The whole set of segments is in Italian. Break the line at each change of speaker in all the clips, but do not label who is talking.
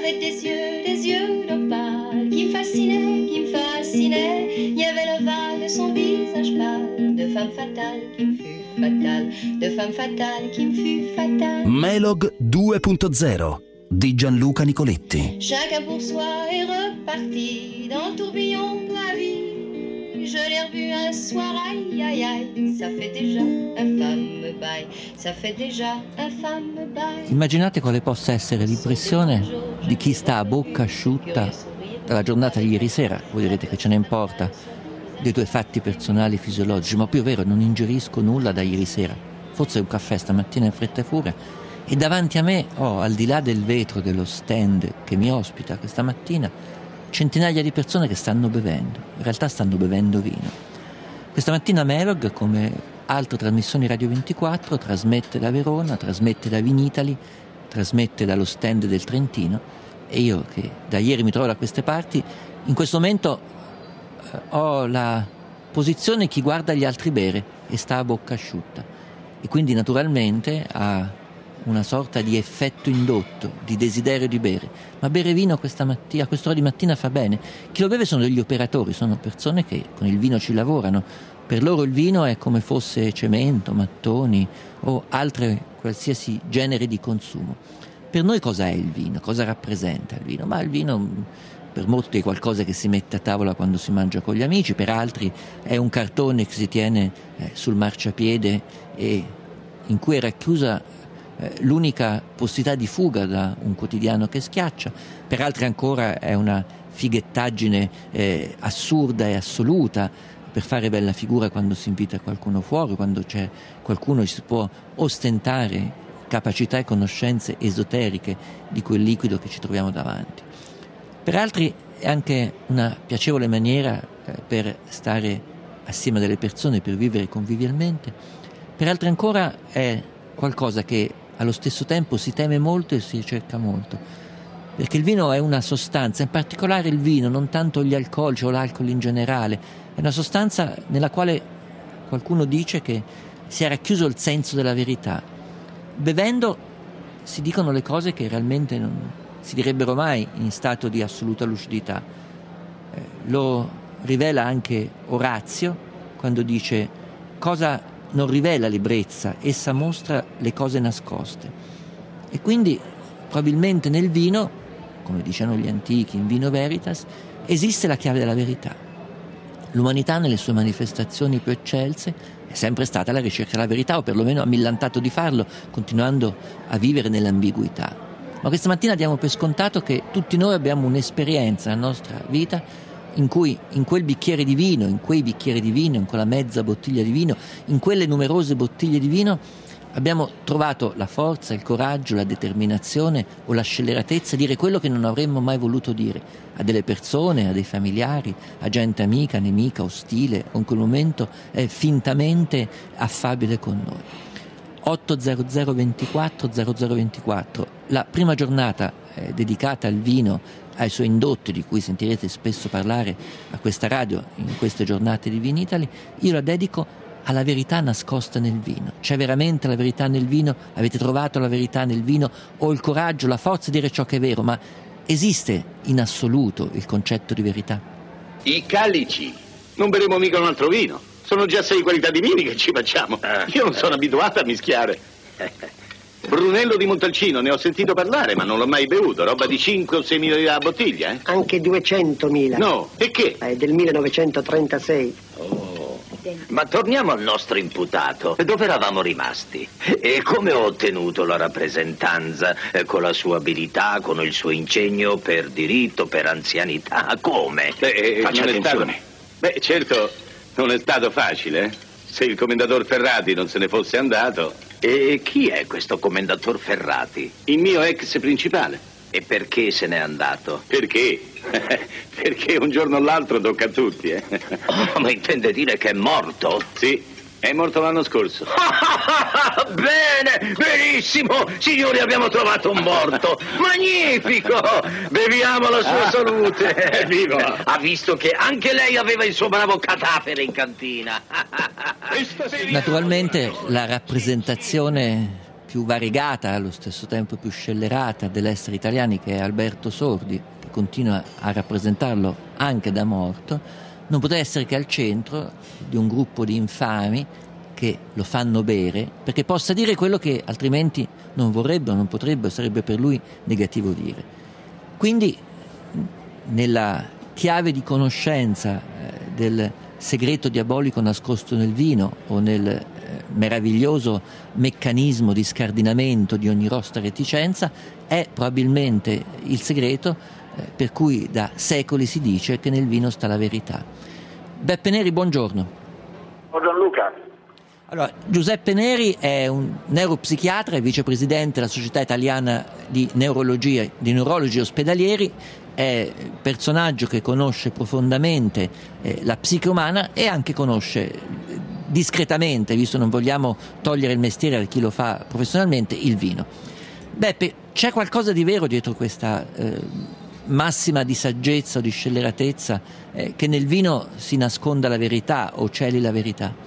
avait des yeux d'opale qui me fascinaient. Il y avait le val de son visage pâle, de femme fatale qui me fut fatale, de femme fatale qui me fut fatale.
Melog 2.0 di Gianluca Nicoletti.
Chacun pour soi est reparti dans le tourbillon de la vie. Je l'ai revu un soir, aïe aïe aïe, ça fait déjà un fameux bail, ça fait déjà un fameux bail.
Immaginate quale possa essere l'impressione di chi sta a bocca asciutta dalla giornata di ieri sera. Voi direte che ce ne importa dei tuoi fatti personali fisiologici, ma più è vero, non ingerisco nulla da ieri sera, forse un caffè stamattina in fretta e furia, e davanti a me ho, al di là del vetro dello stand che mi ospita questa mattina, centinaia di persone che stanno bevendo, in realtà stanno bevendo vino. Questa mattina Melog, come altre trasmissioni Radio 24, trasmette da Verona, trasmette da Vinitaly, trasmette dallo stand del Trentino, e io che da ieri mi trovo da queste parti, in questo momento ho la posizione di chi guarda gli altri bere e sta a bocca asciutta, e quindi naturalmente ha una sorta di effetto indotto, di desiderio di bere. Ma bere vino a quest'ora di mattina fa bene. Chi lo beve sono degli operatori, sono persone che con il vino ci lavorano. Per loro il vino è come fosse cemento, mattoni o altre qualsiasi genere di consumo. Per noi cosa è il vino? Cosa rappresenta il vino? Ma il vino per molti è qualcosa che si mette a tavola quando si mangia con gli amici, per altri è un cartone che si tiene sul marciapiede e in cui è racchiusa l'unica possibilità di fuga da un quotidiano che schiaccia, per altri ancora è una fighettaggine assurda e assoluta per fare bella figura quando si invita qualcuno fuori, quando c'è qualcuno che si può ostentare capacità e conoscenze esoteriche di quel liquido che ci troviamo davanti. Per altri è anche una piacevole maniera per stare assieme a delle persone, per vivere convivialmente. Per altri ancora è qualcosa che allo stesso tempo si teme molto e si cerca molto, perché il vino è una sostanza, in particolare il vino, non tanto gli alcolici o l'alcol in generale, è una sostanza nella quale qualcuno dice che si è racchiuso il senso della verità. Bevendo si dicono le cose che realmente non si direbbero mai in stato di assoluta lucidità. Lo rivela anche Orazio quando dice: cosa non rivela l'ebbrezza, essa mostra le cose nascoste. E quindi probabilmente nel vino, come dicevano gli antichi, in vino veritas, esiste la chiave della verità. L'umanità nelle sue manifestazioni più eccelse è sempre stata alla ricerca della verità, o perlomeno ha millantato di farlo, continuando a vivere nell'ambiguità. Ma questa mattina diamo per scontato che tutti noi abbiamo un'esperienza nella nostra vita in cui in quel bicchiere di vino, in quei bicchieri di vino, in quella mezza bottiglia di vino, in quelle numerose bottiglie di vino, abbiamo trovato la forza, il coraggio, la determinazione o la scelleratezza a dire quello che non avremmo mai voluto dire a delle persone, a dei familiari, a gente amica, nemica, ostile, o in quel momento fintamente affabile con noi. 800 24 0024, la prima giornata dedicata al vino, ai suoi indotti, di cui sentirete spesso parlare a questa radio in queste giornate di Vinitaly, io la dedico alla verità nascosta nel vino. C'è veramente la verità nel vino? Avete trovato la verità nel vino? Ho il coraggio, la forza di dire ciò che è vero, ma esiste in assoluto il concetto di verità?
I calici. Non beremo mica un altro vino. Sono già 6 qualità di vini che ci facciamo. Io non sono abituato a mischiare. Brunello di Montalcino, ne ho sentito parlare, ma non l'ho mai bevuto. Roba di 5 o 6 mila lire la bottiglia, eh?
Anche 200.000.
No, e che?
È del 1936.
Oh. Ma torniamo al nostro imputato. Dove eravamo rimasti? E come ho ottenuto la rappresentanza? Con la sua abilità, con il suo ingegno per diritto, per anzianità? Come? Faccia attenzione.
Beh, certo, non è stato facile, eh? Se il commendator Ferrati non se ne fosse andato.
E chi è questo commendator Ferrati?
Il mio ex principale.
E perché se n'è andato?
Perché? Perché un giorno o l'altro tocca a tutti, eh?
Oh, ma intende dire che è morto?
Sì, è morto l'anno scorso.
Bene, benissimo. Signori, abbiamo trovato un morto. Magnifico. Beviamo la sua salute.
Viva.
Ha visto che anche lei aveva il suo bravo cadavere in cantina.
Naturalmente la rappresentazione più variegata, allo stesso tempo più scellerata dell'essere italiani, che è Alberto Sordi, che continua a rappresentarlo anche da morto, non potrà essere che al centro di un gruppo di infami che lo fanno bere perché possa dire quello che altrimenti non vorrebbe o non potrebbe, sarebbe per lui negativo dire. Quindi nella chiave di conoscenza del segreto diabolico nascosto nel vino o nel meraviglioso meccanismo di scardinamento di ogni rosta reticenza, è probabilmente il segreto per cui da secoli si dice che nel vino sta la verità. Beppe Neri, buongiorno.
Buongiorno Luca.
Allora, Giuseppe Neri è un neuropsichiatra e vicepresidente della Società Italiana di Neurologi Ospedalieri, è personaggio che conosce profondamente la psiche umana e anche conosce discretamente, visto non vogliamo togliere il mestiere a chi lo fa professionalmente, il vino. Beppe, c'è qualcosa di vero dietro questa massima di saggezza o di scelleratezza che nel vino si nasconda la verità o celi la verità?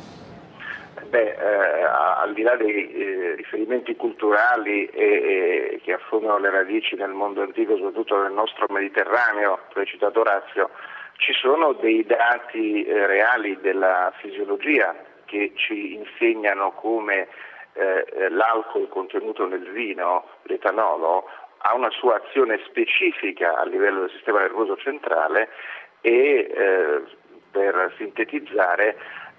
Al di là dei riferimenti culturali che affondano le radici nel mondo antico, soprattutto nel nostro Mediterraneo, tu hai citato Orazio, ci sono dei dati reali della fisiologia che ci insegnano come l'alcol contenuto nel vino, l'etanolo, ha una sua azione specifica a livello del sistema nervoso centrale e, per sintetizzare,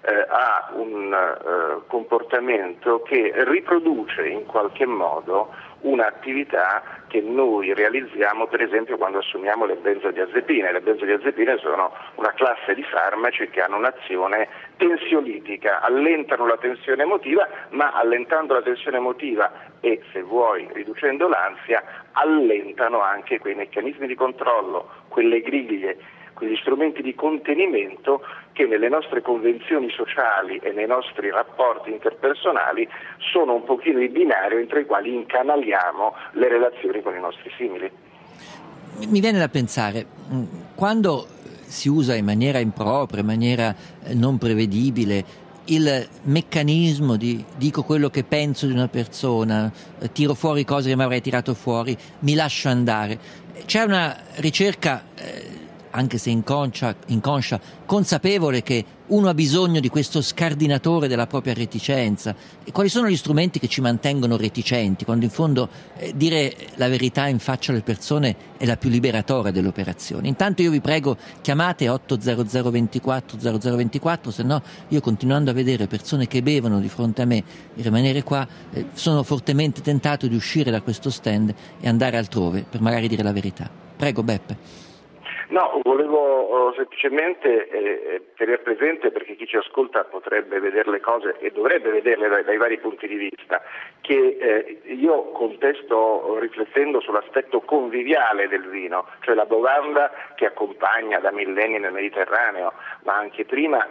ha un comportamento che riproduce in qualche modo un'attività che noi realizziamo per esempio quando assumiamo le benzodiazepine. Le benzodiazepine sono una classe di farmaci che hanno un'azione tensiolitica, allentano la tensione emotiva, ma allentando la tensione emotiva e, se vuoi, riducendo l'ansia, allentano anche quei meccanismi di controllo, quelle griglie, quegli strumenti di contenimento che nelle nostre convenzioni sociali e nei nostri rapporti interpersonali sono un pochino i binari entro i quali incanaliamo le relazioni con i nostri simili.
Mi viene da pensare, quando si usa in maniera impropria, in maniera non prevedibile, il meccanismo di dico quello che penso di una persona, tiro fuori cose che mi avrei tirato fuori, mi lascio andare, c'è una ricerca anche se inconscia, consapevole che uno ha bisogno di questo scardinatore della propria reticenza. E quali sono gli strumenti che ci mantengono reticenti, quando in fondo dire la verità in faccia alle persone è la più liberatoria delle operazioni? Intanto io vi prego, chiamate 800 24 0024, se no io, continuando a vedere persone che bevono di fronte a me e rimanere qua, sono fortemente tentato di uscire da questo stand e andare altrove per magari dire la verità. Prego Beppe.
No, volevo semplicemente tenere presente, perché chi ci ascolta potrebbe vedere le cose e dovrebbe vederle dai vari punti di vista, che io contesto riflettendo sull'aspetto conviviale del vino, cioè la bevanda che accompagna da millenni nel Mediterraneo, ma anche prima,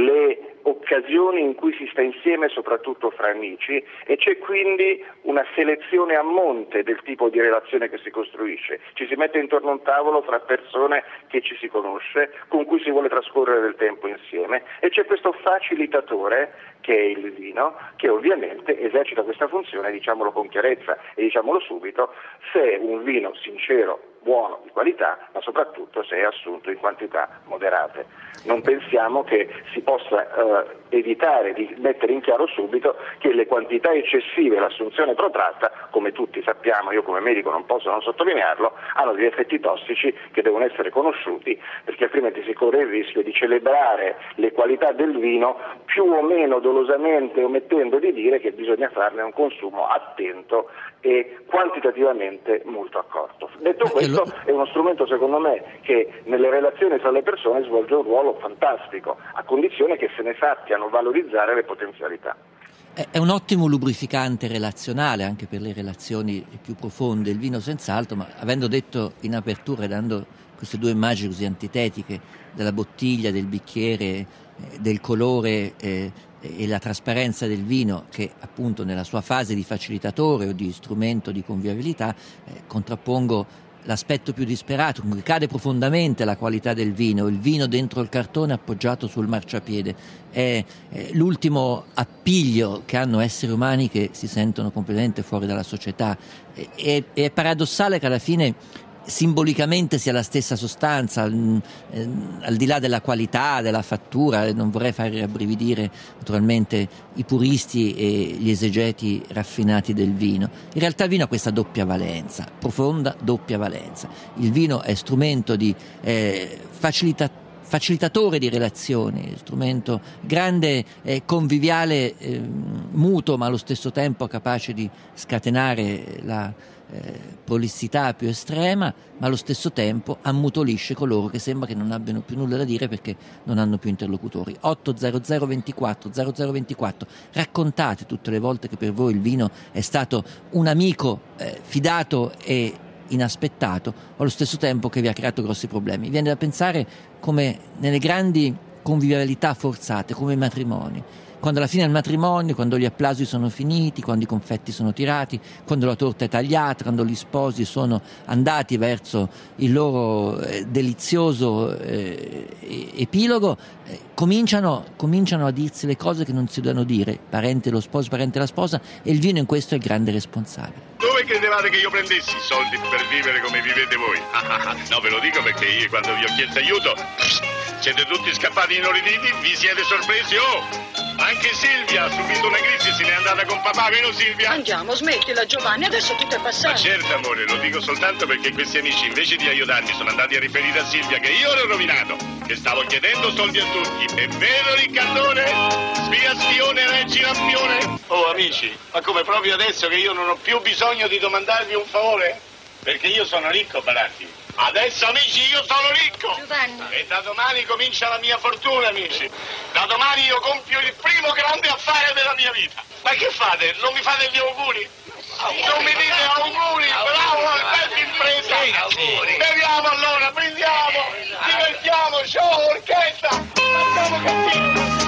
le occasioni in cui si sta insieme soprattutto fra amici, e c'è quindi una selezione a monte del tipo di relazione che si costruisce. Ci si mette intorno a un tavolo fra persone che ci si conosce, con cui si vuole trascorrere del tempo insieme, e c'è questo facilitatore che è il vino, che ovviamente esercita questa funzione, diciamolo con chiarezza e diciamolo subito, se è un vino sincero, buono, di qualità, ma soprattutto se è assunto in quantità moderate. Non pensiamo che si possa evitare di mettere in chiaro subito che le quantità eccessive e l'assunzione protratta, come tutti sappiamo, io come medico non posso non sottolinearlo, hanno degli effetti tossici che devono essere conosciuti, perché altrimenti si corre il rischio di celebrare le qualità del vino più o meno dolosamente, omettendo di dire che bisogna farne un consumo attento e quantitativamente molto accorto. Detto questo, è uno strumento secondo me che nelle relazioni tra le persone svolge un ruolo fantastico, a condizione che se ne sappiano valorizzare le potenzialità.
È un ottimo lubrificante relazionale anche per le relazioni più profonde, il vino senz'altro, ma avendo detto in apertura, dando queste due immagini così antitetiche della bottiglia, del bicchiere, del colore e la trasparenza del vino, che appunto nella sua fase di facilitatore o di strumento di convivialità, contrappongo l'aspetto più disperato, in cui cade profondamente la qualità del vino, il vino dentro il cartone appoggiato sul marciapiede, è l'ultimo appiglio che hanno esseri umani che si sentono completamente fuori dalla società. È paradossale che alla fine simbolicamente sia la stessa sostanza, al di là della qualità, della fattura. Non vorrei far rabbrividire naturalmente i puristi e gli esegeti raffinati del vino. In realtà il vino ha questa doppia valenza, profonda doppia valenza. Il vino è strumento di facilitatore di relazioni, strumento grande, conviviale, muto, ma allo stesso tempo capace di scatenare la prolissità più estrema, ma allo stesso tempo ammutolisce coloro che sembra che non abbiano più nulla da dire perché non hanno più interlocutori. 800 24 0024, raccontate tutte le volte che per voi il vino è stato un amico fidato e inaspettato, allo stesso tempo che vi ha creato grossi problemi. Viene da pensare come nelle grandi convivialità forzate, come i matrimoni, quando alla fine del matrimonio, quando gli applausi sono finiti, quando i confetti sono tirati, quando la torta è tagliata, quando gli sposi sono andati verso il loro delizioso epilogo, cominciano a dirsi le cose che non si devono dire, parente lo sposo, parente la sposa, e il vino in questo è il grande responsabile.
Dove credevate che io prendessi i soldi per vivere come vivete voi? No, ve lo dico perché io quando vi ho chiesto aiuto siete tutti scappati inorriditi, vi siete sorpresi. Anche Silvia ha subito una crisi, se n'è andata con papà, vero Silvia?
Andiamo, smettila Giovanni, adesso tutto è passato.
Ma certo amore, lo dico soltanto perché questi amici invece di aiutarmi sono andati a riferire a Silvia che io l'ho rovinato, che stavo chiedendo soldi a tutti. È vero Riccardone? Spia spione, reggi lampione? Oh amici, ma come proprio adesso che io non ho più bisogno di domandarvi un favore? Perché io sono ricco, Baratti. Adesso amici io sono ricco.
Giovanni.
E da domani comincia la mia fortuna amici. Da domani io compio il primo grande affare della mia vita. Ma che fate? Non mi fate gli auguri? Non mi dite auguri? Bravo, bella impresa. Beviamo allora, prendiamo, divertiamoci, orchestra. Facciamo cattivo.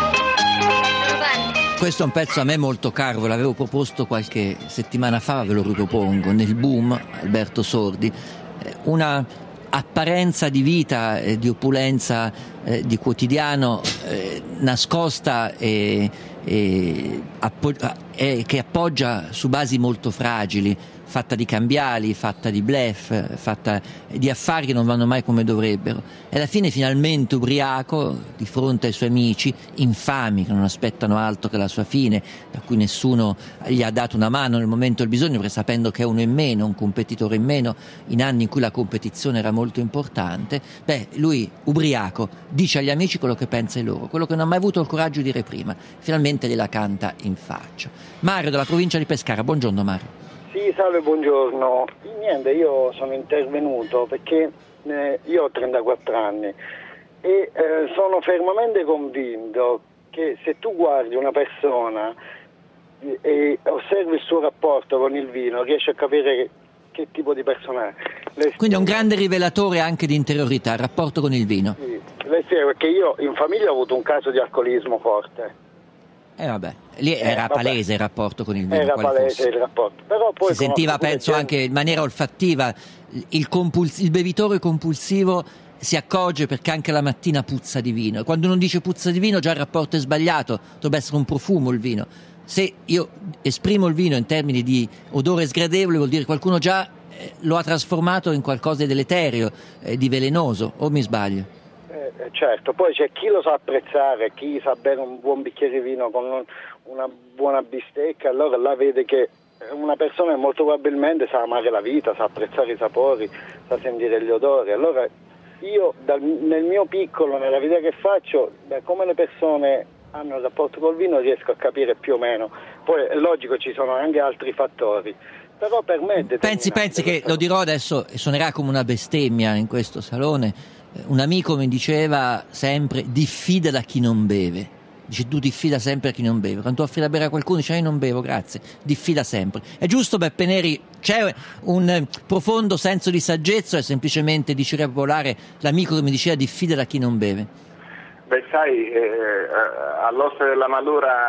Questo è un pezzo a me molto caro, ve l'avevo proposto qualche settimana fa, ve lo ripropongo, nel Boom, Alberto Sordi, una apparenza di vita, di opulenza, di quotidiano nascosta e che appoggia su basi molto fragili, fatta di cambiali, fatta di bluff, fatta di affari che non vanno mai come dovrebbero. E alla fine finalmente ubriaco, di fronte ai suoi amici, infami, che non aspettano altro che la sua fine, a cui nessuno gli ha dato una mano nel momento del bisogno, perché sapendo che è uno in meno, un competitore in meno, in anni in cui la competizione era molto importante, lui ubriaco dice agli amici quello che pensa di loro, quello che non ha mai avuto il coraggio di dire prima, finalmente gliela canta in faccia. Mario dalla provincia di Pescara, buongiorno Mario.
Sì, salve, buongiorno. Niente, io sono intervenuto perché io ho 34 anni e sono fermamente convinto che se tu guardi una persona e osservi il suo rapporto con il vino, riesci a capire che tipo di persona è.
Quindi è un grande rivelatore anche di interiorità, il rapporto con il vino.
Sì, le spiego perché io in famiglia ho avuto un caso di alcolismo forte.
Lì era palese il rapporto con il vino.
Era palese il rapporto. Però poi
si sentiva, penso, anche in maniera olfattiva. Il bevitore compulsivo si accorge perché anche la mattina puzza di vino. E quando uno dice puzza di vino già il rapporto è sbagliato, dovrebbe essere un profumo il vino. Se io esprimo il vino in termini di odore sgradevole vuol dire che qualcuno già lo ha trasformato in qualcosa di deleterio, di velenoso, o mi sbaglio?
Certo, poi c'è chi lo sa apprezzare, chi sa bere un buon bicchiere di vino con una buona bistecca, allora là vede che una persona molto probabilmente sa amare la vita, sa apprezzare i sapori, sa sentire gli odori. Allora io nel mio piccolo, nella vita che faccio, da come le persone hanno il rapporto col vino riesco a capire più o meno. Poi è logico, ci sono anche altri fattori, però per me
pensi che, lo dirò adesso e suonerà come una bestemmia in questo salone, un amico mi diceva sempre: diffida da chi non beve. Dice, tu diffida sempre da chi non beve. Quando tu offri da bere a qualcuno dice: io non bevo, grazie. Diffida sempre. È giusto, Beppe Neri? C'è un profondo senso di saggezza, o è semplicemente diceria popolare l'amico che mi diceva diffida da chi non beve?
Beh, sai, all'Oste della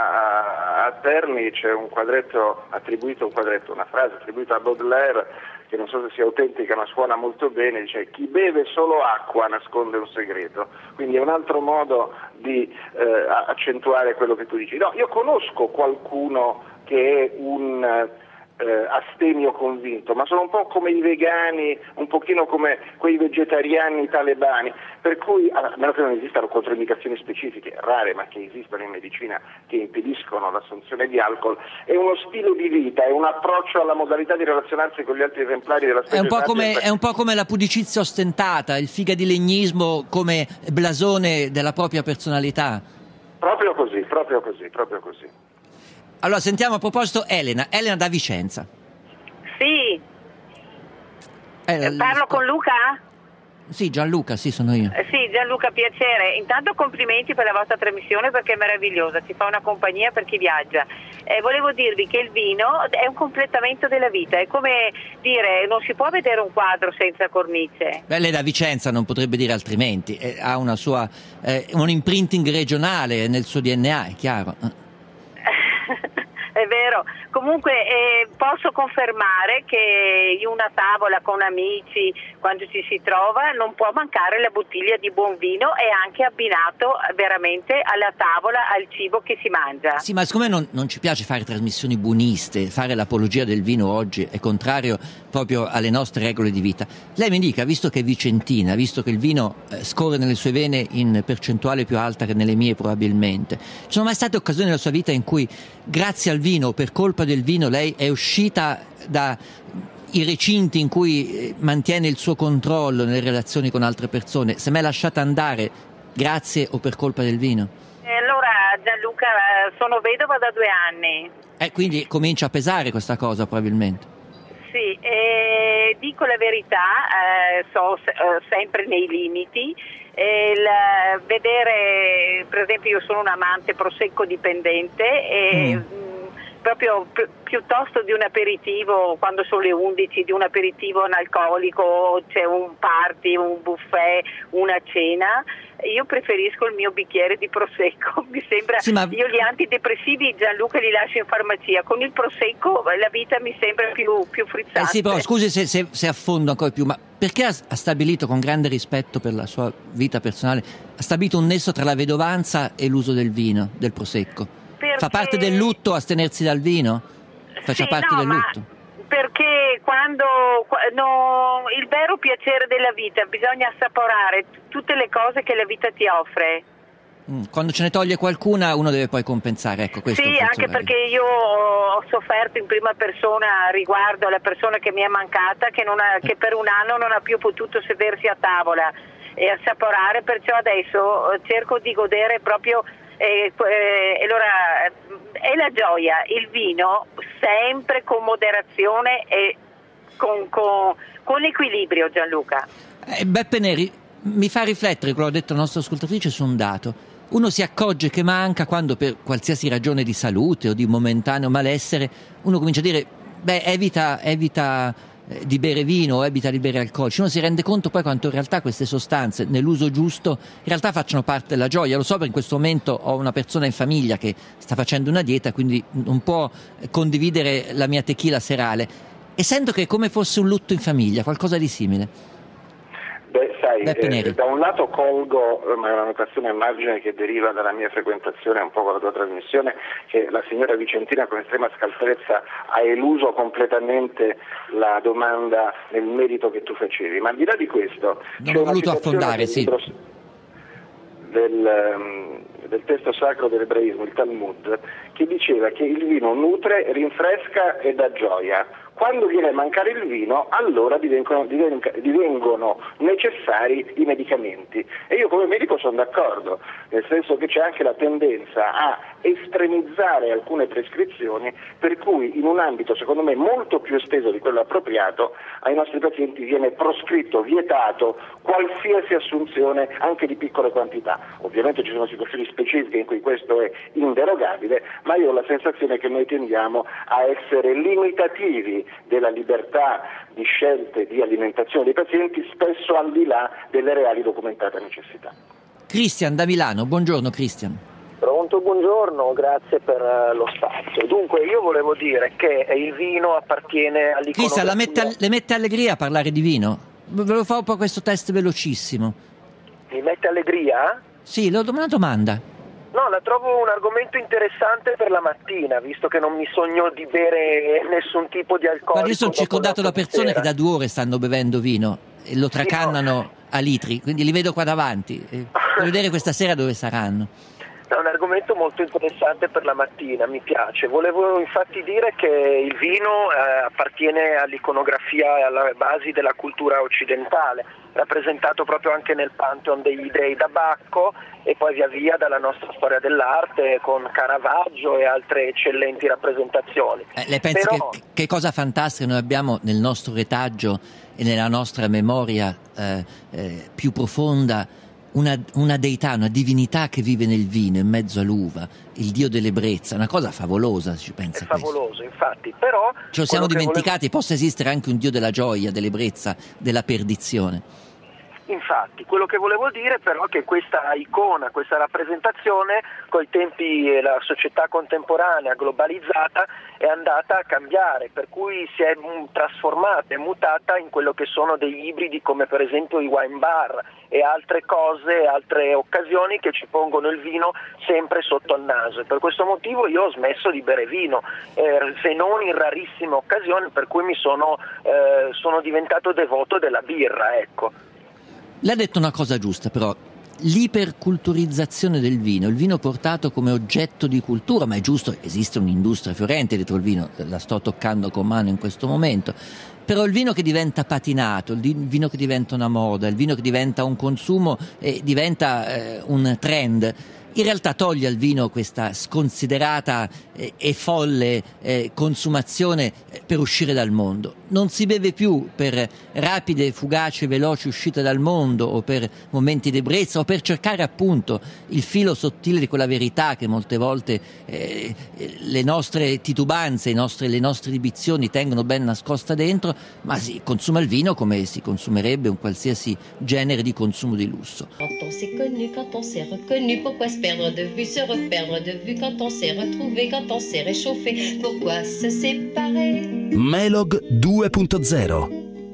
Malura a Terni c'è una frase attribuita a Baudelaire che non so se sia autentica ma suona molto bene, dice: chi beve solo acqua nasconde un segreto. Quindi è un altro modo di accentuare quello che tu dici. No, io conosco qualcuno che è un astemio convinto, ma sono un po' come i vegani, un pochino come quei vegetariani talebani, per cui, a meno che non esistano controindicazioni specifiche, rare ma che esistono in medicina, che impediscono l'assunzione di alcol, è uno stile di vita, è un approccio alla modalità di relazionarsi con gli altri esemplari della specie.
È un po' come la pudicizia ostentata, il figadilegnismo come blasone della propria personalità.
Proprio così.
Allora sentiamo a proposito Elena da Vicenza.
Sì. Parlo con Luca?
Sì, Gianluca, sì, sono io.
Sì, Gianluca, piacere. Intanto complimenti per la vostra trasmissione perché è meravigliosa, ci fa una compagnia per chi viaggia. Volevo dirvi che il vino è un completamento della vita, è come dire, non si può vedere un quadro senza cornice.
Lei da Vicenza non potrebbe dire altrimenti, ha una sua un imprinting regionale nel suo DNA, è chiaro.
È vero, comunque posso confermare che in una tavola con amici, quando ci si trova, non può mancare la bottiglia di buon vino e anche abbinato veramente alla tavola, al cibo che si mangia.
Sì, ma siccome non ci piace fare trasmissioni buoniste, fare l'apologia del vino oggi è contrario proprio alle nostre regole di vita, lei mi dica, visto che è vicentina, visto che il vino scorre nelle sue vene in percentuale più alta che nelle mie probabilmente, ci sono mai state occasioni nella sua vita in cui grazie al vino, per colpa del vino, lei è uscita dai recinti in cui mantiene il suo controllo nelle relazioni con altre persone, se mai lasciata andare grazie o per colpa del vino?
Allora Gianluca, sono vedova da 2 anni.
Quindi comincia a pesare questa cosa probabilmente.
Sì, dico la verità, so sempre nei limiti. Vedere, per esempio, io sono un amante prosecco dipendente e proprio piuttosto di un aperitivo, quando sono le 11, di un aperitivo analcolico, c'è un party, un buffet, una cena, io preferisco il mio bicchiere di prosecco. Mi sembra, sì, io gli antidepressivi, Gianluca, li lascio in farmacia, con il prosecco la vita mi sembra più frizzante.
Sì, però scusi se affondo ancora più, ma perché ha stabilito, con grande rispetto per la sua vita personale, ha stabilito un nesso tra la vedovanza e l'uso del vino, del prosecco? Perché... Fa parte del lutto astenersi dal vino? Faccia parte del lutto?
Perché il vero piacere della vita bisogna assaporare tutte le cose che la vita ti offre.
Quando ce ne toglie qualcuna uno deve poi compensare, ecco, questo.
Sì, anche perché io ho sofferto in prima persona riguardo alla persona che mi è mancata, che per un anno non ha più potuto sedersi a tavola e assaporare, perciò adesso cerco di godere proprio. Allora è la gioia, il vino sempre con moderazione e con equilibrio, Gianluca.
Beppe Neri mi fa riflettere, quello che ha detto la nostra ascoltatrice, su un dato. Uno si accorge che manca quando, per qualsiasi ragione di salute o di momentaneo malessere, uno comincia a dire evita di bere vino o evita di bere alcolici. Uno si rende conto poi quanto in realtà queste sostanze, nell'uso giusto, in realtà facciano parte della gioia. Lo so, perché in questo momento ho una persona in famiglia che sta facendo una dieta, quindi non può condividere la mia tequila serale, e sento che è come fosse un lutto in famiglia, qualcosa di simile.
Da un lato colgo, ma è una notazione a margine che deriva dalla mia frequentazione un po' con la tua trasmissione, che la signora Vicentina con estrema scaltrezza ha eluso completamente la domanda nel merito che tu facevi, ma al di là di questo
non ho voluto affondare, sì,
del testo sacro dell'ebraismo, il Talmud, che diceva che il vino nutre, rinfresca e dà gioia. Quando viene a mancare il vino, allora divengono necessari i medicamenti. E io come medico sono d'accordo, nel senso che c'è anche la tendenza a estremizzare alcune prescrizioni, per cui in un ambito secondo me molto più esteso di quello appropriato, ai nostri pazienti viene proscritto, vietato qualsiasi assunzione anche di piccole quantità. Ovviamente ci sono situazioni specifiche in cui questo è inderogabile, ma io ho la sensazione che noi tendiamo a essere limitativi della libertà di scelte di alimentazione dei pazienti, spesso al di là delle reali documentate necessità.
Cristian da Milano, buongiorno Cristian.
Pronto?
Pronto, buongiorno, grazie per lo spazio. Dunque, io volevo dire che il vino appartiene all'iconografia...
Chissà, le mette allegria a parlare di vino? Volevo fare un po' questo test velocissimo.
Mi mette allegria?
Sì, una domanda.
No, la trovo un argomento interessante per la mattina, visto che non mi sogno di bere nessun tipo di alcolico.
Guarda, io sono circondato da persone che da 2 ore stanno bevendo vino e lo tracannano a litri, quindi li vedo qua davanti. Voglio vedere questa sera dove saranno.
È un argomento molto interessante per la mattina, mi piace. Volevo infatti dire che il vino appartiene all'iconografia e alle basi della cultura occidentale, rappresentato proprio anche nel pantheon degli dei da Bacco e poi via via dalla nostra storia dell'arte con Caravaggio e altre eccellenti rappresentazioni.
Lei pensa che cosa fantastica noi abbiamo nel nostro retaggio e nella nostra memoria più profonda? Una deità, una divinità che vive nel vino, in mezzo all'uva, il dio dell'ebbrezza, una cosa favolosa, si pensa.
È favoloso, infatti, però...
Ce lo siamo dimenticati, possa esistere anche un dio della gioia, dell'ebbrezza, della perdizione.
Infatti, quello che volevo dire però è che questa icona, questa rappresentazione, coi tempi e la società contemporanea globalizzata, è andata a cambiare, per cui si è trasformata, è mutata in quello che sono degli ibridi come per esempio i wine bar e altre cose, altre occasioni che ci pongono il vino sempre sotto al naso, e per questo motivo io ho smesso di bere vino, se non in rarissime occasioni, per cui sono diventato devoto della birra, ecco.
Lei ha detto una cosa giusta, però, l'iperculturizzazione del vino, il vino portato come oggetto di cultura, ma è giusto, esiste un'industria fiorente dietro il vino, la sto toccando con mano in questo momento, però il vino che diventa patinato, il vino che diventa una moda, il vino che diventa un consumo e diventa un trend, in realtà toglie al vino questa sconsiderata e folle consumazione per uscire dal mondo. Non si beve più per rapide, fugaci, veloci uscite dal mondo o per momenti di ebbrezza o per cercare appunto il filo sottile di quella verità che molte volte le nostre titubanze, le nostre inibizioni tengono ben nascosta dentro, ma si consuma il vino come si consumerebbe un qualsiasi genere di consumo di lusso.
Quand on s'est connu, quand on s'est reconnu, pourquoi se perdre de vue, se reperdre de vue, quand on s'est retrouvé, quand on s'est réchauffé, pourquoi se séparer?
Melog 2.0.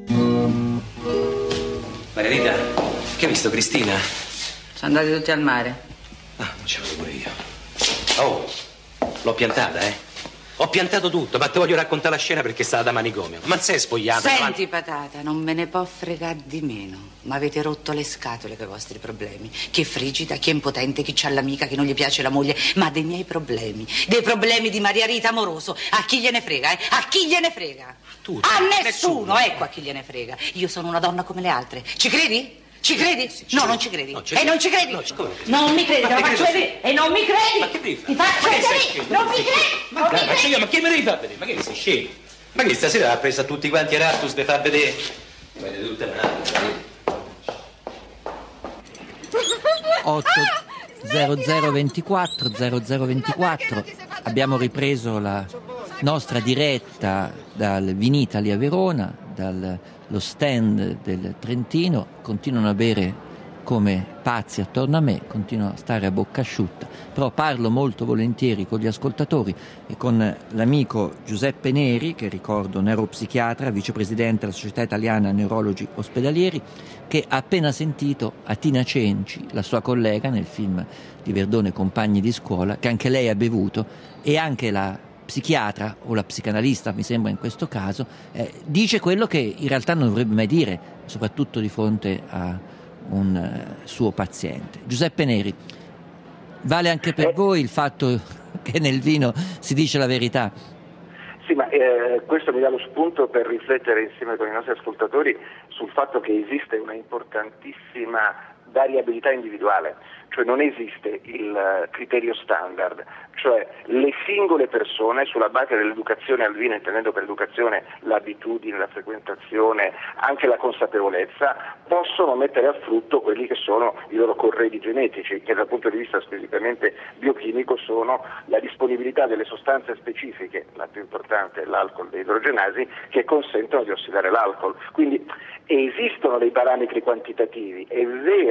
Margherita, che hai visto Cristina?
Sono andati tutti al mare.
Ah, ci vado pure io. Oh, l'ho piantata, Ho piantato tutto, ma te voglio raccontare la scena perché è stata da manicomio. Ma sei spogliata?
Senti, patata, non me ne può fregare di meno. Ma avete rotto le scatole con i vostri problemi. Chi è frigida, chi è impotente, chi c'ha l'amica, che non gli piace la moglie. Ma dei miei problemi, dei problemi di Maria Rita amoroso, a chi gliene frega, A chi gliene frega? A nessuno, ecco a chi gliene frega. Io sono una donna come le altre. Ci credi? Ci credi? No, non ci credi. E non ci credi? Non mi credi, te lo faccio vedere. E non mi credi?
Ma che devi
Ti faccio vedere. Non mi credi?
Ma dai, faccio io, ma che me devi far vedere? Ma che sei scemo? Ma che stasera l'ha presa tutti quanti Erasmus per far vedere? Vedete tutte le
0024 abbiamo ripreso la nostra diretta dal Vinitaly a Verona, dallo stand del Trentino. Continuano a bere come pazzi attorno a me, continuo a stare a bocca asciutta, però parlo molto volentieri con gli ascoltatori e con l'amico Giuseppe Neri, che ricordo neuropsichiatra, vicepresidente della Società Italiana Neurologi Ospedalieri, che ha appena sentito Atina Cenci, la sua collega nel film di Verdone Compagni di scuola, che anche lei ha bevuto, e anche la psichiatra o la psicanalista, mi sembra in questo caso, dice quello che in realtà non dovrebbe mai dire, soprattutto di fronte a un suo paziente. Giuseppe Neri, vale anche per voi il fatto che nel vino si dice la verità?
Sì, ma questo mi dà lo spunto per riflettere insieme con i nostri ascoltatori sul fatto che esiste una importantissima variabilità individuale, cioè non esiste il criterio standard, cioè le singole persone sulla base dell'educazione al vino, intendendo per educazione l'abitudine, la frequentazione, anche la consapevolezza, possono mettere a frutto quelli che sono i loro corredi genetici, che dal punto di vista squisitamente biochimico sono la disponibilità delle sostanze specifiche, la più importante è l'alcol dei idrogenasi, che consentono di ossidare l'alcol. Quindi esistono dei parametri quantitativi, è vero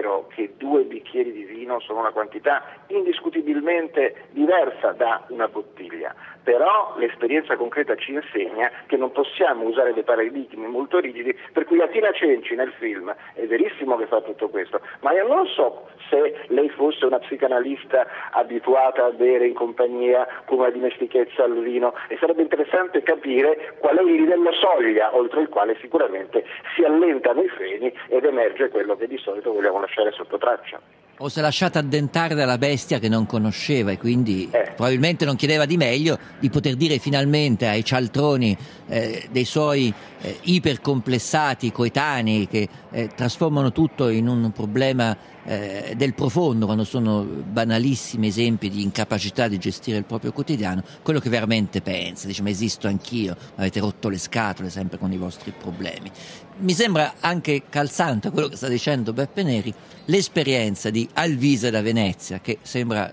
vero che 2 bicchieri di vino sono una quantità indiscutibilmente diversa da una bottiglia, però l'esperienza concreta ci insegna che non possiamo usare dei paradigmi molto rigidi, per cui Atina Cenci nel film è verissimo che fa tutto questo, ma io non so se lei fosse una psicanalista abituata a bere in compagnia con una dimestichezza al vino, e sarebbe interessante capire qual è il livello soglia oltre il quale sicuramente si allentano i freni ed emerge quello che di solito vogliamo lasciare sotto traccia.
O si è lasciata addentare dalla bestia che non conosceva e quindi probabilmente non chiedeva di meglio di poter dire finalmente ai cialtroni dei suoi ipercomplessati coetanei che trasformano tutto in un problema del profondo quando sono banalissimi esempi di incapacità di gestire il proprio quotidiano, quello che veramente pensa. Dice: ma esisto anch'io, ma avete rotto le scatole sempre con i vostri problemi. Mi sembra anche calzante quello che sta dicendo Beppe Neri, l'esperienza di Alvise da Venezia, che sembra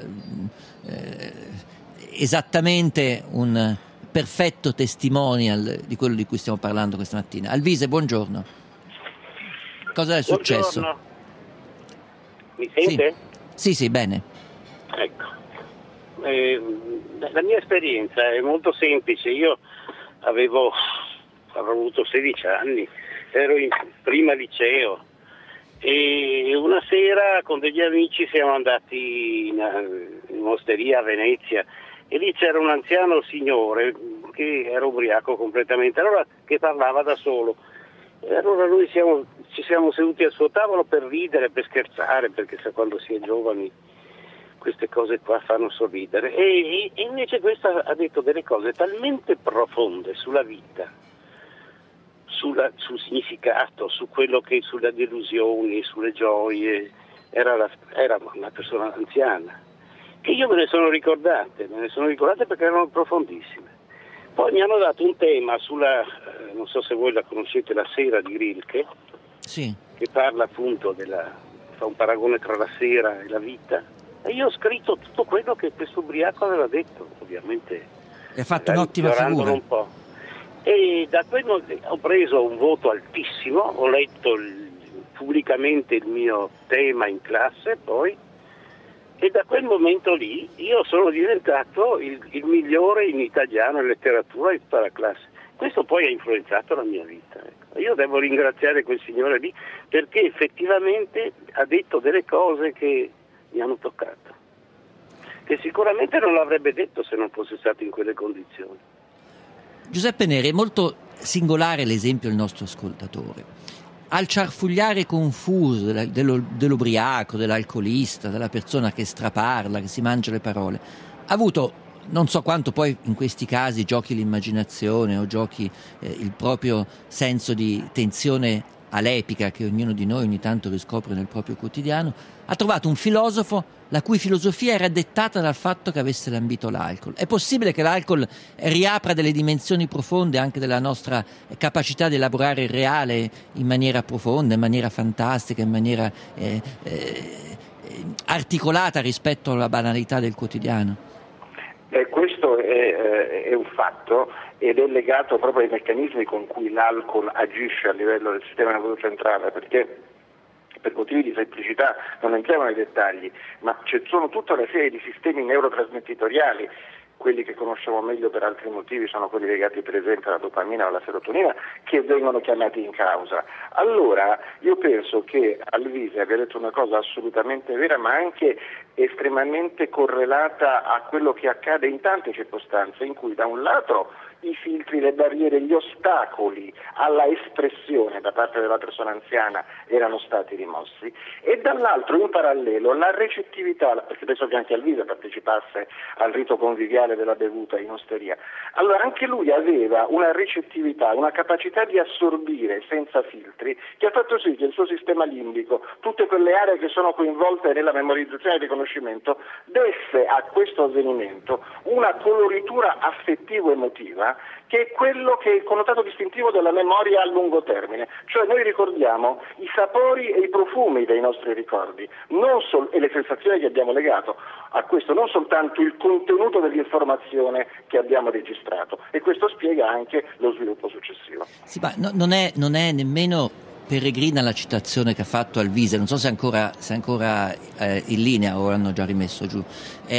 esattamente un perfetto testimonial di quello di cui stiamo parlando questa mattina. Alvise, buongiorno. Cosa è successo?
Buongiorno. Mi sente?
Sì, bene.
Ecco. La mia esperienza è molto semplice. Io avrò avuto 16 anni, ero in prima liceo e una sera con degli amici siamo andati in osteria a Venezia e lì c'era un anziano signore che era ubriaco completamente, allora che parlava da solo. E allora noi ci siamo seduti al suo tavolo per ridere, per scherzare, perché quando si è giovani queste cose qua fanno sorridere. E invece questa ha detto delle cose talmente profonde sulla vita, sul significato, su quello che, sulle delusioni, sulle gioie. Era una persona anziana, che io me ne sono ricordate perché erano profondissime. Poi mi hanno dato un tema sulla, non so se voi la conoscete, La sera di Rilke,
sì,
che parla appunto fa un paragone tra la sera e la vita, e io ho scritto tutto quello che questo ubriaco aveva detto, ovviamente.
Hai fatto un'ottima figura.
Un po'. E da quello ho preso un voto altissimo, ho letto pubblicamente il mio tema in classe poi, e da quel momento lì io sono diventato il migliore in italiano e letteratura in tutta la classe. Questo poi ha influenzato la mia vita. Ecco. Io devo ringraziare quel signore lì perché effettivamente ha detto delle cose che mi hanno toccato, che sicuramente non l'avrebbe detto se non fosse stato in quelle condizioni.
Giuseppe Neri, è molto singolare l'esempio del nostro ascoltatore. Al ciarfugliare confuso dell'ubriaco, dell'alcolista, della persona che straparla, che si mangia le parole, ha avuto, non so quanto poi in questi casi giochi l'immaginazione o giochi il proprio senso di tensione alepica che ognuno di noi ogni tanto riscopre nel proprio quotidiano, ha trovato un filosofo la cui filosofia era dettata dal fatto che avesse lambito l'alcol. È possibile che l'alcol riapra delle dimensioni profonde anche della nostra capacità di elaborare il reale in maniera profonda, in maniera fantastica, in maniera articolata rispetto alla banalità del quotidiano?
Questo è un fatto ed è legato proprio ai meccanismi con cui l'alcol agisce a livello del sistema nervoso centrale, perché per motivi di semplicità non entriamo nei dettagli, ma sono tutta una serie di sistemi neurotrasmettitoriali, quelli che conosciamo meglio per altri motivi sono quelli legati per esempio alla dopamina o alla serotonina, che vengono chiamati in causa. Allora io penso che Alvise abbia detto una cosa assolutamente vera, ma anche estremamente correlata a quello che accade in tante circostanze, in cui da un lato i filtri, le barriere, gli ostacoli alla espressione da parte della persona anziana erano stati rimossi, e dall'altro in parallelo la recettività, perché penso che anche Alvise partecipasse al rito conviviale della bevuta in osteria, allora anche lui aveva una recettività, una capacità di assorbire senza filtri, che ha fatto sì che il suo sistema limbico, tutte quelle aree che sono coinvolte nella memorizzazione e riconoscimento, desse a questo avvenimento una coloritura affettivo-emotiva che è quello che è il connotato distintivo della memoria a lungo termine, cioè noi ricordiamo i sapori e i profumi dei nostri ricordi e le sensazioni che abbiamo legato a questo, non soltanto il contenuto dell'informazione che abbiamo registrato, e questo spiega anche lo sviluppo successivo.
Sì, ma non è nemmeno peregrina la citazione che ha fatto Alvise, non so se è ancora in linea o l'hanno già rimesso giù.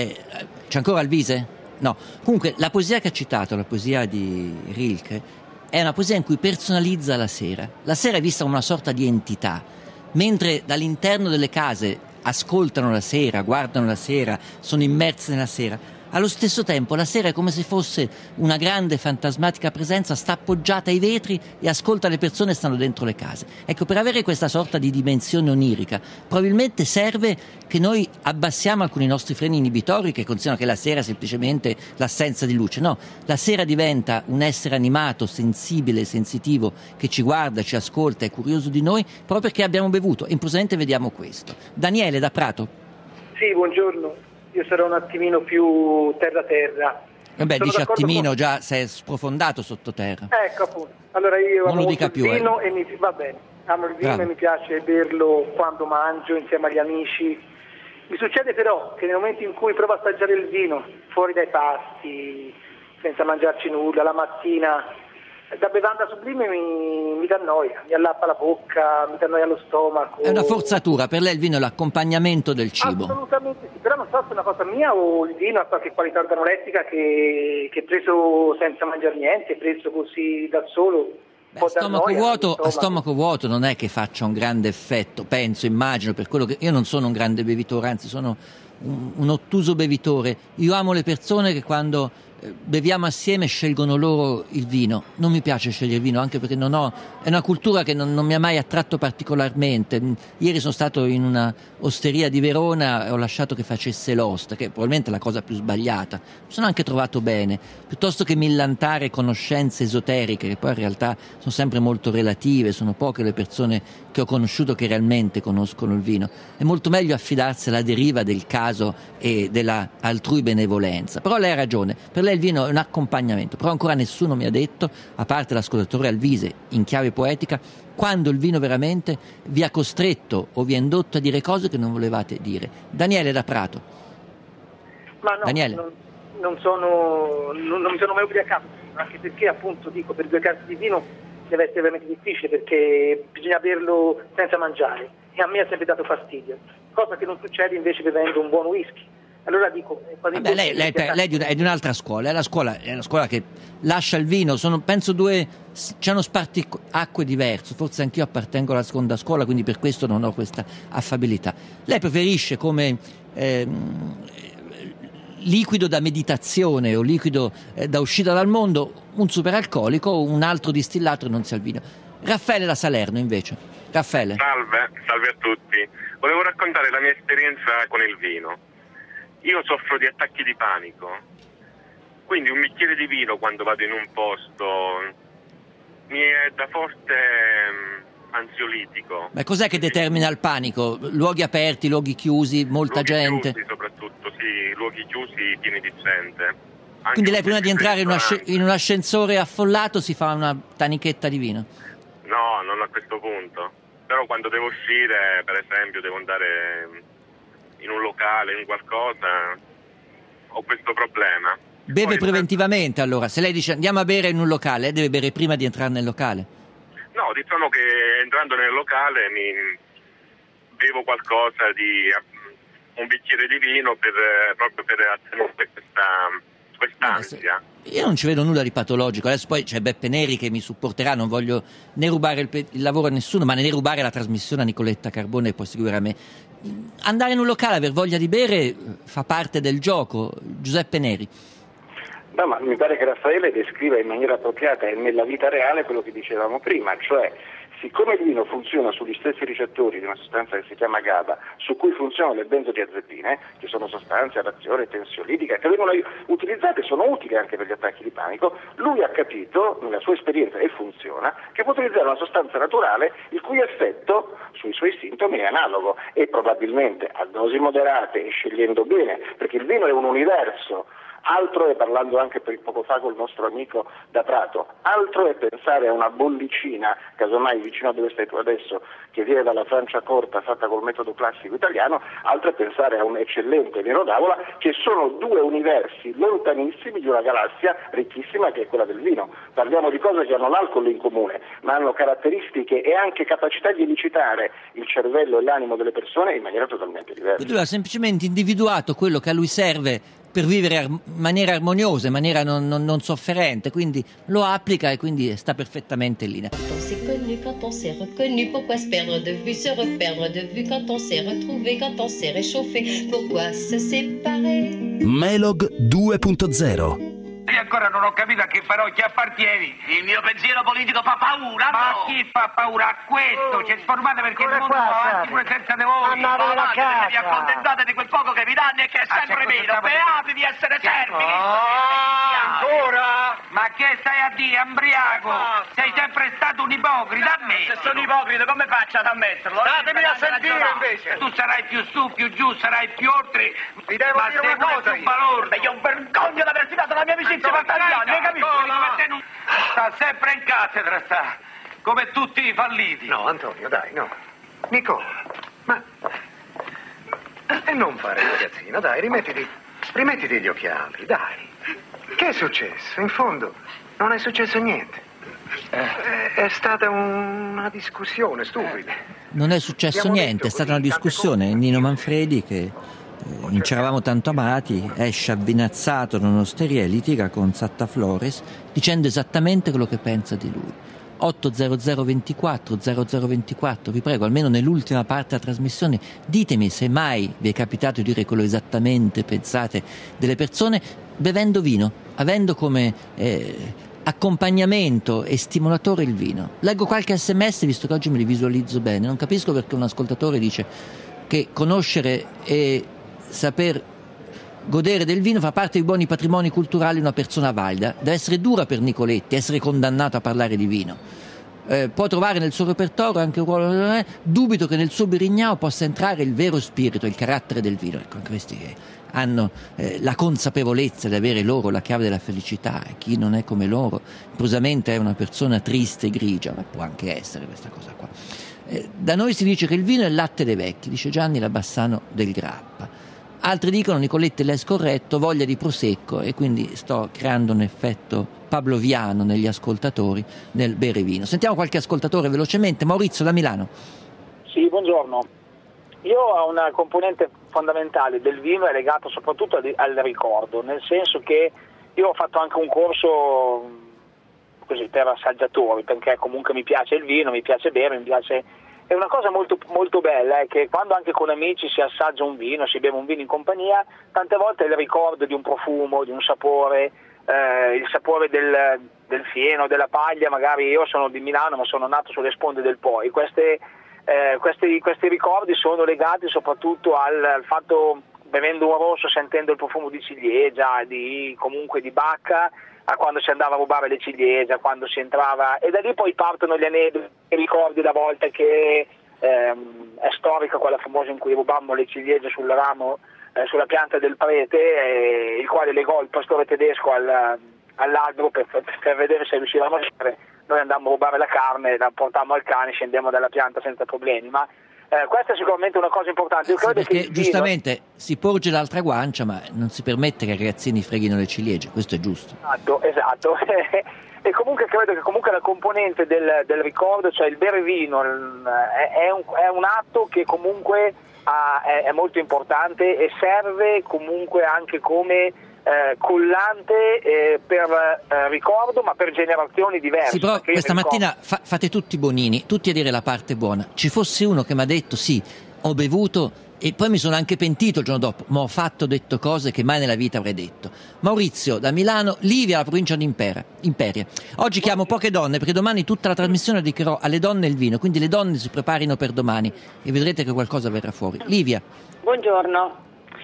C'è ancora Alvise? No. Comunque la poesia che ha citato, la poesia di Rilke, è una poesia in cui personalizza la sera. La sera è vista come una sorta di entità, mentre dall'interno delle case ascoltano la sera, guardano la sera, sono immersi nella sera. Allo stesso tempo la sera è come se fosse una grande fantasmatica presenza, sta appoggiata ai vetri e ascolta le persone che stanno dentro le case. Ecco, per avere questa sorta di dimensione onirica probabilmente serve che noi abbassiamo alcuni nostri freni inibitori che considerano che la sera è semplicemente l'assenza di luce. No, la sera diventa un essere animato, sensibile, sensitivo, che ci guarda, ci ascolta, è curioso di noi proprio perché abbiamo bevuto e improvvisamente vediamo questo. Daniele da Prato.
Sì, buongiorno. Io sarò un attimino più terra-terra.
Vabbè, dice attimino, già sei sprofondato sottoterra.
Ecco, appunto. Allora io
non
amo
lo dica
il
più,
vino e va bene. Amo il vino. Bravo. E mi piace berlo quando mangio insieme agli amici. Mi succede però che nel momento in cui provo a assaggiare il vino fuori dai pasti, senza mangiarci nulla, la mattina, da bevanda sublime mi dà noia, mi allappa la bocca, mi dà noia allo stomaco.
È una forzatura, per lei il vino è l'accompagnamento del cibo.
Assolutamente sì, però non so se è una cosa mia o il vino ha qualche qualità organolettica che preso senza mangiare niente, preso così da solo.
A stomaco vuoto non è che faccia un grande effetto, penso, immagino, per quello che io non sono un grande bevitore, anzi sono un ottuso bevitore. Io amo le persone che quando beviamo assieme scelgono loro il vino. Non mi piace scegliere il vino, anche perché è una cultura che non mi ha mai attratto particolarmente. Ieri sono stato in una osteria di Verona e ho lasciato che facesse l'ost, che probabilmente è la cosa più sbagliata. Mi sono anche trovato bene, piuttosto che millantare conoscenze esoteriche, che poi in realtà sono sempre molto relative, sono poche le persone che ho conosciuto che realmente conoscono il vino. È molto meglio affidarsi alla deriva del caso e della altrui benevolenza. Però lei ha ragione, per lei il vino è un accompagnamento, però ancora nessuno mi ha detto, a parte l'ascoltatore Alvise in chiave poetica, quando il vino veramente vi ha costretto o vi ha indotto a dire cose che non volevate dire. Daniele da Prato.
Ma no, Daniele. Non mi sono mai ubriacato, anche perché appunto dico, per 2 case di vino deve essere veramente difficile perché bisogna berlo senza mangiare e a me ha sempre dato fastidio, cosa che non succede invece bevendo un buon whisky. Allora dico,
vabbè, lei è di un'altra scuola, è una scuola che lascia il vino, penso c'hanno spartiacque diverso, forse anch'io appartengo alla seconda scuola, quindi per questo non ho questa affabilità. Lei preferisce come liquido da meditazione o liquido da uscita dal mondo un superalcolico o un altro distillato che non sia il vino. Raffaele da Salerno invece. Raffaele.
Salve a tutti. Volevo raccontare la mia esperienza con il vino. Io soffro di attacchi di panico, quindi un bicchiere di vino quando vado in un posto mi è da forte ansiolitico.
Ma cos'è che determina il panico? Luoghi aperti, luoghi chiusi, molta gente?
Chiusi soprattutto, sì, luoghi chiusi pieni di gente. Anche
quindi lei prima di entrare in un ascensore affollato si fa una tanichetta di vino?
No, non a questo punto. Però quando devo uscire, per esempio, devo andare in un locale, in qualcosa, ho questo problema.
Beve preventivamente allora? Se lei dice andiamo a bere in un locale, deve bere prima di entrare nel locale?
No, diciamo che entrando nel locale mi bevo qualcosa di un bicchiere di vino proprio per attenuare quest'ansia.
Io non ci vedo nulla di patologico. Adesso poi c'è Beppe Neri che mi supporterà, non voglio né rubare il lavoro a nessuno, ma né rubare la trasmissione a Nicoletta Carbone che può seguire a me. Andare in un locale, aver voglia di bere fa parte del gioco. Giuseppe Neri.
No, ma mi pare che Raffaele descriva in maniera appropriata e nella vita reale quello che dicevamo prima, cioè siccome il vino funziona sugli stessi ricettori di una sostanza che si chiama GABA, su cui funzionano le benzodiazepine, che sono sostanze ad azione tensiolitica, che vengono utilizzate, sono utili anche per gli attacchi di panico, lui ha capito, nella sua esperienza, e funziona, che può utilizzare una sostanza naturale il cui effetto sui suoi sintomi è analogo e probabilmente a dosi moderate e scegliendo bene, perché il vino è un universo altro è, parlando anche per poco fa col nostro amico da Prato, altro è pensare a una bollicina, casomai vicino a dove stai tu adesso, che viene dalla Francia corta fatta col metodo classico italiano, altro è pensare a un eccellente vino d'avola, che sono due universi lontanissimi di una galassia ricchissima che è quella del vino. Parliamo di cose che hanno l'alcol in comune, ma hanno caratteristiche e anche capacità di elicitare il cervello e l'animo delle persone in maniera totalmente diversa.
Lui ha semplicemente individuato quello che a lui serve per vivere in maniera armoniosa, in maniera non sofferente, quindi lo applica e quindi sta perfettamente in linea.
Quand on s'est connu, quand on s'est reconnu, pourquoi se perdre de vue, se reperdre de vue, quand on s'est retrouvé, quand on s'est réchauffé, pourquoi se séparer?
Melog 2.0.
Io ancora non ho capito a che parrocchia appartieni. Il mio pensiero politico fa paura, no? Ma chi fa paura? A questo? Ci sformate perché il mondo va avanti pure senza di voi.
Andate a casa.
Vi accontentate di quel poco che vi danno e che è sempre meno. Beati di essere servi. Ancora? Ma che stai a dire, ambriaco? Sei sempre stato un ipocrita a me. Se sono ipocrita, come faccio ad ammetterlo? Datemi a sentire invece. Tu sarai più su, più giù, sarai più oltre. Vi devo dire una cosa. Io vergogno di averti dato la mia amicizia. Sta sempre in cattedra, sta come tutti i falliti.
No, Antonio, dai, no. Nicola, ma e non fare il ragazzino, dai, rimettiti gli occhiali, dai. Che è successo? In fondo non è successo niente. È stata una discussione stupida.
Non è successo niente, è stata una discussione. Nino Manfredi, che non ci eravamo tanto amati, esce avvinazzato da un'osteria e litiga con Satta Flores dicendo esattamente quello che pensa di lui. 80024 0024, vi prego, almeno nell'ultima parte della trasmissione ditemi se mai vi è capitato di dire quello esattamente pensate delle persone bevendo vino, avendo come accompagnamento e stimolatore il vino. Leggo qualche sms, visto che oggi me li visualizzo bene. Non capisco perché un ascoltatore dice che conoscere e saper godere del vino fa parte dei buoni patrimoni culturali di una persona valida. Deve essere dura per Nicoletti essere condannato a parlare di vino. Può trovare nel suo repertorio anche un ruolo. Dubito che nel suo Birignao possa entrare il vero spirito, il carattere del vino. Ecco, questi che hanno la consapevolezza di avere loro la chiave della felicità, e chi non è come loro improvvisamente è una persona triste e grigia, ma può anche essere questa cosa qua. Da noi si dice che il vino è il latte dei vecchi, dice Gianni Labassano del Grappa. Altri dicono Nicoletti l'è scorretto, voglia di prosecco, e quindi sto creando un effetto pavloviano negli ascoltatori nel bere vino. Sentiamo qualche ascoltatore velocemente. Maurizio da Milano.
Sì, buongiorno. Io ho una componente fondamentale del vino è legata soprattutto al ricordo, nel senso che io ho fatto anche un corso così per assaggiatori, perché comunque mi piace il vino, mi piace bere, mi piace. È una cosa molto, molto bella, è che quando anche con amici si assaggia un vino, si beve un vino in compagnia, tante volte il ricordo di un profumo, di un sapore, il sapore del fieno, della paglia. Magari io sono di Milano ma sono nato sulle sponde del Po, questi ricordi sono legati soprattutto al fatto, bevendo un rosso, sentendo il profumo di ciliegia, comunque di bacca, a quando si andava a rubare le ciliegie, a quando si entrava, e da lì poi partono gli aneddoti, i ricordi la volta che è storica quella famosa in cui rubammo le ciliegie sul ramo, sulla pianta del prete, il quale legò il pastore tedesco all'albero per vedere se riuscivamo a stare. Noi andammo a rubare la carne, la portammo al cane, scendemmo dalla pianta senza problemi, ma questa è sicuramente una cosa importante. Io credo
perché
che
giustamente si porge l'altra guancia, ma non si permette che i ragazzini freghino le ciliegie, questo è giusto.
Esatto. E comunque credo che comunque la componente del ricordo, cioè il bere vino, è un atto che comunque è molto importante e serve comunque anche come collante per ricordo, ma per generazioni diverse.
Sì, però questa mattina fate tutti bonini, tutti a dire la parte buona. Ci fosse uno che mi ha detto sì, ho bevuto e poi mi sono anche pentito il giorno dopo, ma ho detto cose che mai nella vita avrei detto. Maurizio da Milano. Livia, la provincia di Imperia. Oggi chiamo poche donne perché domani tutta la trasmissione dedicherò alle donne e il vino, quindi le donne si preparino per domani e vedrete che qualcosa verrà fuori. Livia.
Buongiorno.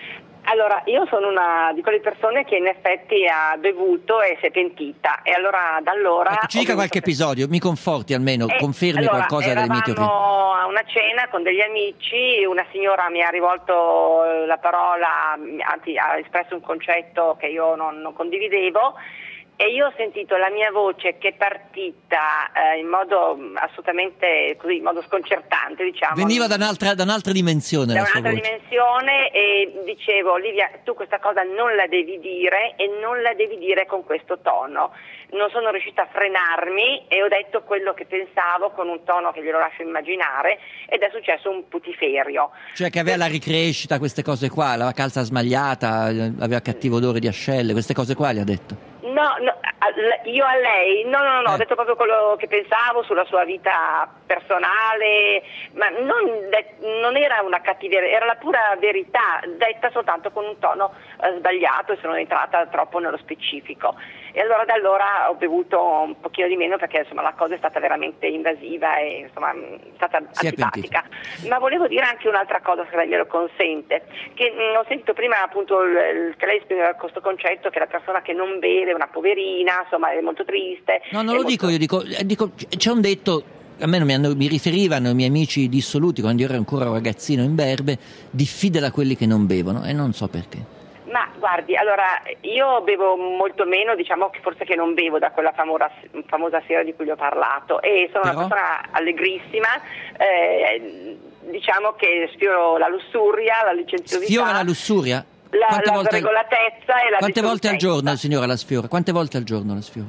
Allora, io sono una di quelle persone che in effetti ha bevuto e si è pentita, e allora da allora...
Ecco, ci dica qualche episodio, mi conforti almeno, confermi
allora,
qualcosa delle mie teorie.
Eravamo a una cena con degli amici, una signora mi ha rivolto la parola, anzi ha espresso un concetto che io non condividevo, e io ho sentito la mia voce che è partita in modo assolutamente così, in modo sconcertante, diciamo.
Veniva da un'altra dimensione.
Da
la sua
un'altra
voce.
dimensione, e dicevo: Olivia, tu questa cosa non la devi dire, e non la devi dire con questo tono. Non sono riuscita a frenarmi e ho detto quello che pensavo con un tono che glielo lascio immaginare, ed è successo un putiferio.
Cioè che aveva la ricrescita, queste cose qua, la calza smagliata, aveva cattivo odore di ascelle, queste cose qua le ha detto?
No, io a lei, no, ho detto proprio quello che pensavo sulla sua vita personale, ma non era una cattiveria, era la pura verità, detta soltanto con un tono sbagliato, e sono entrata troppo nello specifico. E allora da allora ho bevuto un pochino di meno, perché insomma la cosa è stata veramente invasiva e insomma è stata antipatica. Ma volevo dire anche un'altra cosa, se lei glielo consente, che ho sentito prima appunto che lei spiegava questo concetto che la persona che non beve è una poverina, insomma è molto triste.
No, non lo dico io, dico c'è un detto, almeno mi riferivano i miei amici dissoluti quando io ero ancora un ragazzino in Berbe: diffidela quelli che non bevono, e non so perché.
Ma guardi, allora io bevo molto meno, diciamo che forse che non bevo da quella famosa sera di cui le ho parlato, e sono una persona allegrissima, diciamo che sfioro la lussuria, la licenziosità.
Sfiora la lussuria?
La regolatezza e la
Quante volte al giorno il signore la sfiora? Quante volte al giorno la sfiora?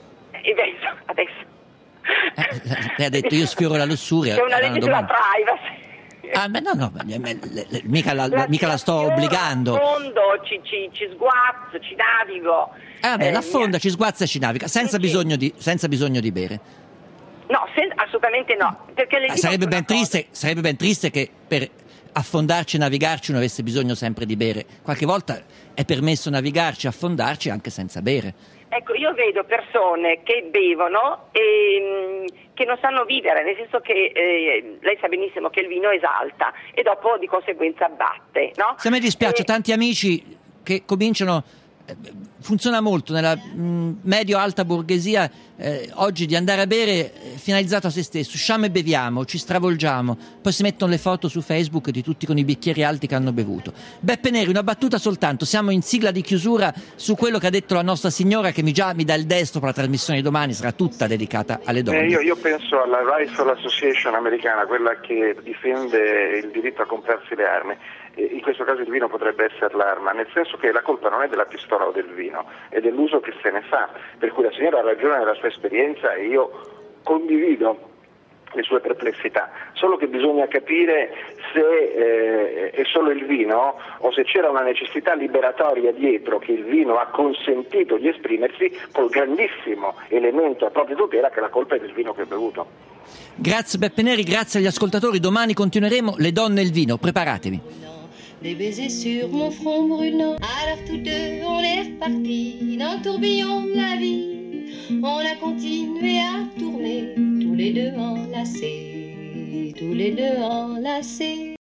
Adesso.
Lei ha detto io sfioro la lussuria.
C'è una legge sulla privacy.
Ah, ma no, mica la sto obbligando.
Affondo, ci sguazzo, ci navigo.
La affonda, ci sguazza e ci naviga, senza bisogno di bere.
No, assolutamente no. Perché le
sarebbe ben triste che per affondarci e navigarci uno avesse bisogno sempre di bere. Qualche volta è permesso navigarci, affondarci anche senza bere.
Ecco, io vedo persone che bevono e che non sanno vivere, nel senso che lei sa benissimo che il vino esalta e dopo di conseguenza abbatte, no?
Se a me dispiace, tanti amici che cominciano, funziona molto nella medio-alta borghesia oggi, di andare a bere finalizzato a se stesso, usciamo e beviamo, ci stravolgiamo, poi si mettono le foto su Facebook di tutti con i bicchieri alti che hanno bevuto. Beppe Neri, una battuta soltanto, siamo in sigla di chiusura su quello che ha detto la nostra signora, che mi dà il destro per la trasmissione di domani, sarà tutta dedicata alle donne.
Io penso alla Rifle Association americana, quella che difende il diritto a comprarsi le armi. In questo caso il vino potrebbe essere l'arma, nel senso che la colpa non è della pistola o del vino, è dell'uso che se ne fa, per cui la signora ha ragione nella sua esperienza e io condivido le sue perplessità, solo che bisogna capire se è solo il vino o se c'era una necessità liberatoria dietro che il vino ha consentito di esprimersi, col grandissimo elemento a propria tutela che la colpa è del vino che ha bevuto.
Grazie Beppe Neri, grazie agli ascoltatori, domani continueremo Le donne e il vino, preparatevi.
Des baisers sur mon front brûlant. Alors tous deux on est repartis dans le tourbillon de la vie. On a continué à tourner, tous les deux enlacés, tous les deux enlacés.